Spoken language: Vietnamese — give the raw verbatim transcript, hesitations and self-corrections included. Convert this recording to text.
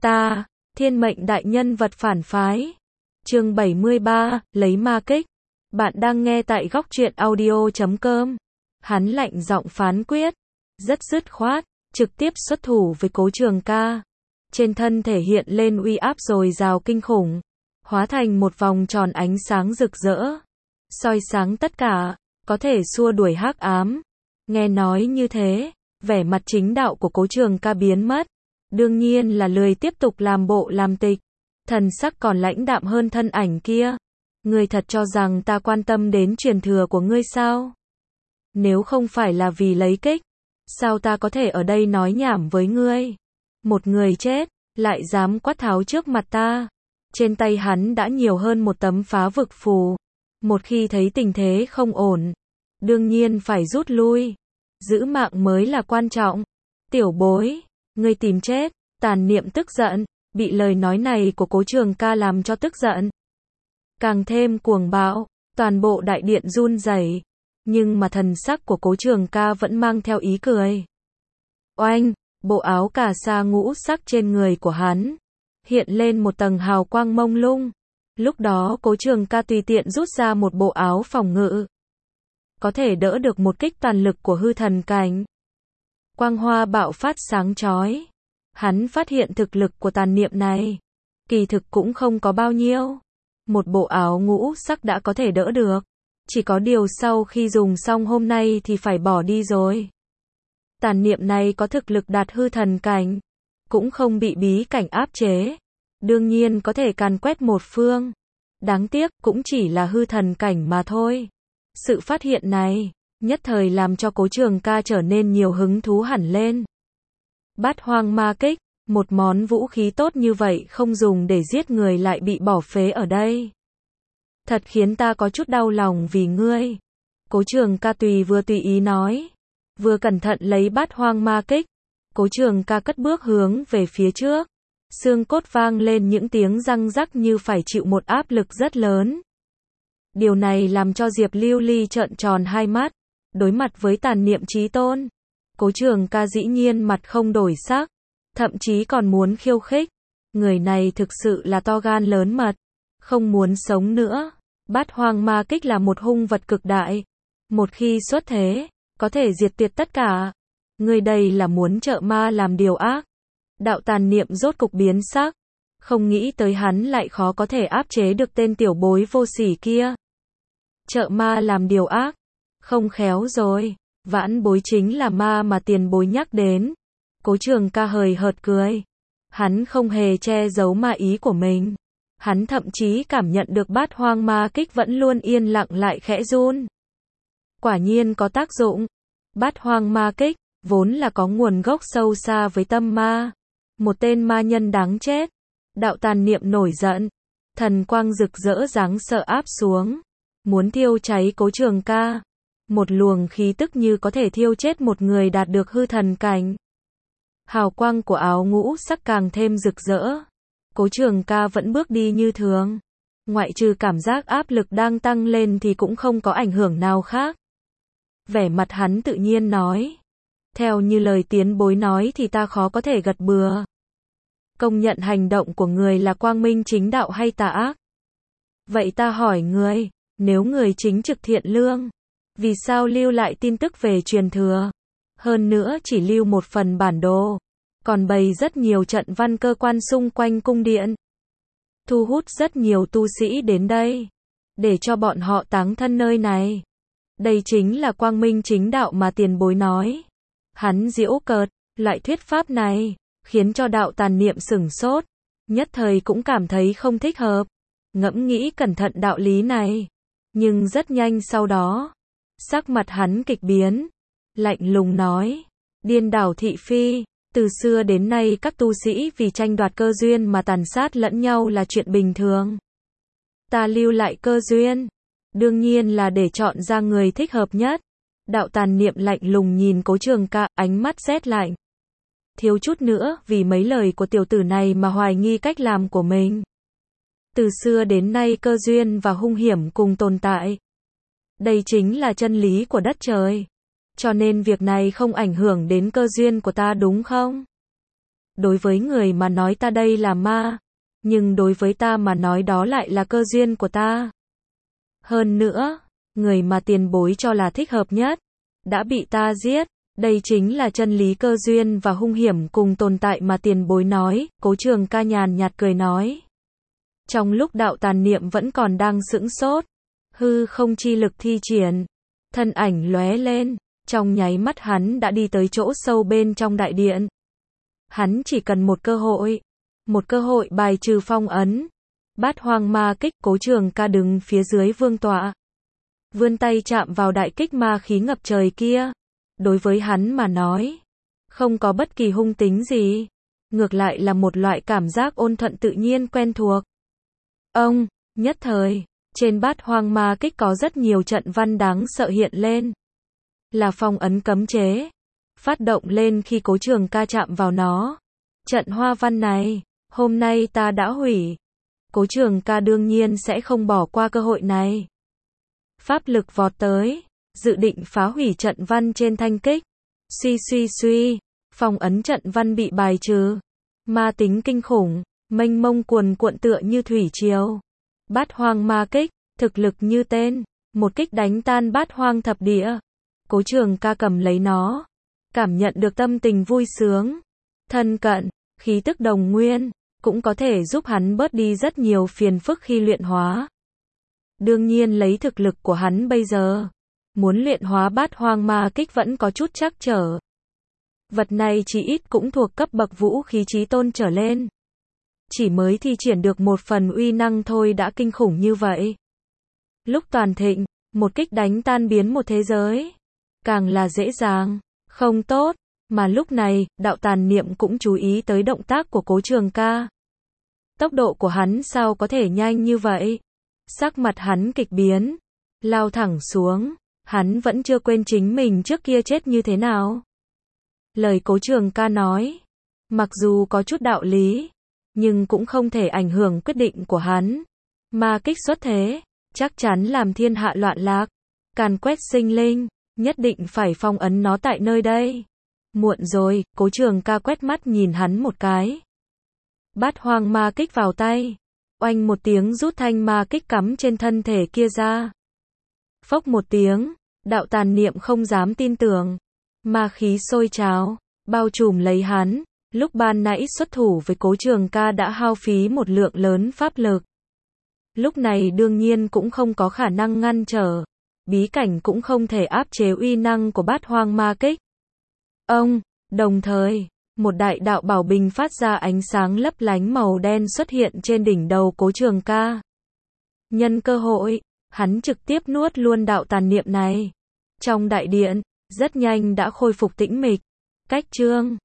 Ta, thiên mệnh đại nhân vật phản phái. Chương bảy mươi ba, lấy ma kích. Bạn đang nghe tại góc truyện audio chấm com. Hắn lạnh giọng phán quyết, rất dứt khoát, trực tiếp xuất thủ với Cố Trường Ca. Trên thân thể hiện lên uy áp dồi dào kinh khủng, hóa thành một vòng tròn ánh sáng rực rỡ, soi sáng tất cả, có thể xua đuổi hắc ám. Nghe nói như thế, vẻ mặt chính đạo của Cố Trường Ca biến mất, đương nhiên là lười tiếp tục làm bộ làm tịch, thần sắc còn lãnh đạm hơn thân ảnh kia. Ngươi thật cho rằng ta quan tâm đến truyền thừa của ngươi sao? Nếu không phải là vì lấy kích, sao ta có thể ở đây nói nhảm với ngươi? Một người chết, lại dám quát tháo trước mặt ta. Trên tay hắn đã nhiều hơn một tấm phá vực phù. Một khi thấy tình thế không ổn, đương nhiên phải rút lui. Giữ mạng mới là quan trọng. Tiểu bối, ngươi tìm chết. Tàn niệm tức giận, bị lời nói này của Cố Trường Ca làm cho tức giận. Càng thêm cuồng bạo, toàn bộ đại điện run rẩy, nhưng mà thần sắc của Cố Trường Ca vẫn mang theo ý cười. Oanh, bộ áo cà sa ngũ sắc trên người của hắn hiện lên một tầng hào quang mông lung. Lúc đó Cố Trường Ca tùy tiện rút ra một bộ áo phòng ngự, có thể đỡ được một kích toàn lực của hư thần cảnh. Quang hoa bạo phát sáng chói. Hắn phát hiện thực lực của tàn niệm này kỳ thực cũng không có bao nhiêu. Một bộ áo ngũ sắc đã có thể đỡ được, chỉ có điều sau khi dùng xong hôm nay thì phải bỏ đi rồi. Tàn niệm này có thực lực đạt hư thần cảnh, cũng không bị bí cảnh áp chế, đương nhiên có thể càn quét một phương. Đáng tiếc, cũng chỉ là hư thần cảnh mà thôi. Sự phát hiện này, nhất thời làm cho Cố Trường Ca trở nên nhiều hứng thú hẳn lên. Bát hoang ma kích, một món vũ khí tốt như vậy không dùng để giết người lại bị bỏ phế ở đây. Thật khiến ta có chút đau lòng vì ngươi. Cố Trường Ca tùy vừa tùy ý nói, vừa cẩn thận lấy bát hoang ma kích. Cố Trường Ca cất bước hướng về phía trước, xương cốt vang lên những tiếng răng rắc như phải chịu một áp lực rất lớn. Điều này làm cho Diệp Lưu Ly trợn tròn hai mắt, đối mặt với tàn niệm chí tôn. Cố Trường Ca dĩ nhiên mặt không đổi sắc, thậm chí còn muốn khiêu khích. Người này thực sự là to gan lớn mật, không muốn sống nữa. Bát hoang ma kích là một hung vật cực đại, một khi xuất thế, có thể diệt tuyệt tất cả. Người đây là muốn trợ ma làm điều ác. Đạo tàn niệm rốt cục biến sắc, không nghĩ tới hắn lại khó có thể áp chế được tên tiểu bối vô sỉ kia. Trợ ma làm điều ác, không khéo rồi. Vãn bối chính là ma mà tiền bối nhắc đến. Cố Trường Ca hời hợt cười. Hắn không hề che giấu ma ý của mình. Hắn thậm chí cảm nhận được bát hoang ma kích vẫn luôn yên lặng lại khẽ run. Quả nhiên có tác dụng. Bát hoang ma kích, vốn là có nguồn gốc sâu xa với tâm ma. Một tên ma nhân đáng chết. Đạo tàn niệm nổi giận. Thần quang rực rỡ giáng sợ áp xuống, muốn thiêu cháy Cố Trường Ca. Một luồng khí tức như có thể thiêu chết một người đạt được hư thần cảnh. Hào quang của áo ngũ sắc càng thêm rực rỡ. Cố Trường Ca vẫn bước đi như thường. Ngoại trừ cảm giác áp lực đang tăng lên thì cũng không có ảnh hưởng nào khác. Vẻ mặt hắn tự nhiên nói. Theo như lời tiến bối nói thì ta khó có thể gật bừa. Công nhận hành động của người là quang minh chính đạo hay tà ác? Vậy ta hỏi người, nếu người chính trực thiện lương, vì sao lưu lại tin tức về truyền thừa? Hơn nữa chỉ lưu một phần bản đồ, còn bày rất nhiều trận văn cơ quan xung quanh cung điện. Thu hút rất nhiều tu sĩ đến đây, để cho bọn họ táng thân nơi này. Đây chính là quang minh chính đạo mà tiền bối nói. Hắn giễu cợt, loại thuyết pháp này, khiến cho đạo tàn niệm sửng sốt. Nhất thời cũng cảm thấy không thích hợp. Ngẫm nghĩ cẩn thận đạo lý này. Nhưng rất nhanh sau đó, sắc mặt hắn kịch biến, lạnh lùng nói, điên đảo thị phi, từ xưa đến nay các tu sĩ vì tranh đoạt cơ duyên mà tàn sát lẫn nhau là chuyện bình thường. Ta lưu lại cơ duyên, đương nhiên là để chọn ra người thích hợp nhất. Đạo tàn niệm lạnh lùng nhìn Cố Trường Ca, ánh mắt rét lạnh. Thiếu chút nữa vì mấy lời của tiểu tử này mà hoài nghi cách làm của mình. Từ xưa đến nay cơ duyên và hung hiểm cùng tồn tại. Đây chính là chân lý của đất trời. Cho nên việc này không ảnh hưởng đến cơ duyên của ta đúng không? Đối với người mà nói ta đây là ma, nhưng đối với ta mà nói đó lại là cơ duyên của ta. Hơn nữa, người mà tiền bối cho là thích hợp nhất, đã bị ta giết. Đây chính là chân lý cơ duyên và hung hiểm cùng tồn tại mà tiền bối nói, Cố Trường Ca nhàn nhạt cười nói. Trong lúc đạo tàn niệm vẫn còn đang sững sốt, hư không chi lực thi triển, thân ảnh lóe lên, trong nháy mắt hắn đã đi tới chỗ sâu bên trong đại điện. Hắn chỉ cần một cơ hội, một cơ hội bài trừ phong ấn. Bát hoang ma kích, Cố Trường Ca đứng phía dưới vương tọa, vươn tay chạm vào đại kích ma khí ngập trời kia. Đối với hắn mà nói, không có bất kỳ hung tính gì, ngược lại là một loại cảm giác ôn thuận tự nhiên quen thuộc. Ông, nhất thời, trên bát hoang ma kích có rất nhiều trận văn đáng sợ hiện lên. Là phong ấn cấm chế, phát động lên khi Cố Trường Ca chạm vào nó. Trận hoa văn này, hôm nay ta đã hủy. Cố Trường Ca đương nhiên sẽ không bỏ qua cơ hội này. Pháp lực vọt tới, dự định phá hủy trận văn trên thanh kích. Suy suy suy, phong ấn trận văn bị bài trừ. Ma tính kinh khủng, mênh mông cuồn cuộn tựa như thủy triều. Bát hoang ma kích, thực lực như tên, một kích đánh tan bát hoang thập địa. Cố Trường Ca cầm lấy nó, cảm nhận được tâm tình vui sướng, thân cận, khí tức đồng nguyên, cũng có thể giúp hắn bớt đi rất nhiều phiền phức khi luyện hóa. Đương nhiên lấy thực lực của hắn bây giờ, muốn luyện hóa bát hoang ma kích vẫn có chút trắc trở. Vật này chỉ ít cũng thuộc cấp bậc vũ khí chí tôn trở lên. Chỉ mới thi triển được một phần uy năng thôi đã kinh khủng như vậy. Lúc toàn thịnh, một kích đánh tan biến một thế giới, càng là dễ dàng, không tốt, mà lúc này, đạo tàn niệm cũng chú ý tới động tác của Cố Trường Ca. Tốc độ của hắn sao có thể nhanh như vậy? Sắc mặt hắn kịch biến, lao thẳng xuống, hắn vẫn chưa quên chính mình trước kia chết như thế nào. Lời Cố Trường Ca nói, mặc dù có chút đạo lý, nhưng cũng không thể ảnh hưởng quyết định của hắn. Ma kích xuất thế, chắc chắn làm thiên hạ loạn lạc, càn quét sinh linh, nhất định phải phong ấn nó tại nơi đây. Muộn rồi, Cố Trường Ca quét mắt nhìn hắn một cái. Bát hoang ma kích vào tay, oanh một tiếng rút thanh ma kích cắm trên thân thể kia ra. Phốc một tiếng, đạo tàn niệm không dám tin tưởng, ma khí sôi trào, bao trùm lấy hắn. Lúc ban nãy xuất thủ với Cố Trường Ca đã hao phí một lượng lớn pháp lực. Lúc này đương nhiên cũng không có khả năng ngăn trở, bí cảnh cũng không thể áp chế uy năng của bát hoang ma kích. Ông, đồng thời, một đại đạo bảo bình phát ra ánh sáng lấp lánh màu đen xuất hiện trên đỉnh đầu Cố Trường Ca. Nhân cơ hội, hắn trực tiếp nuốt luôn đạo tàn niệm này. Trong đại điện, rất nhanh đã khôi phục tĩnh mịch. Cách chương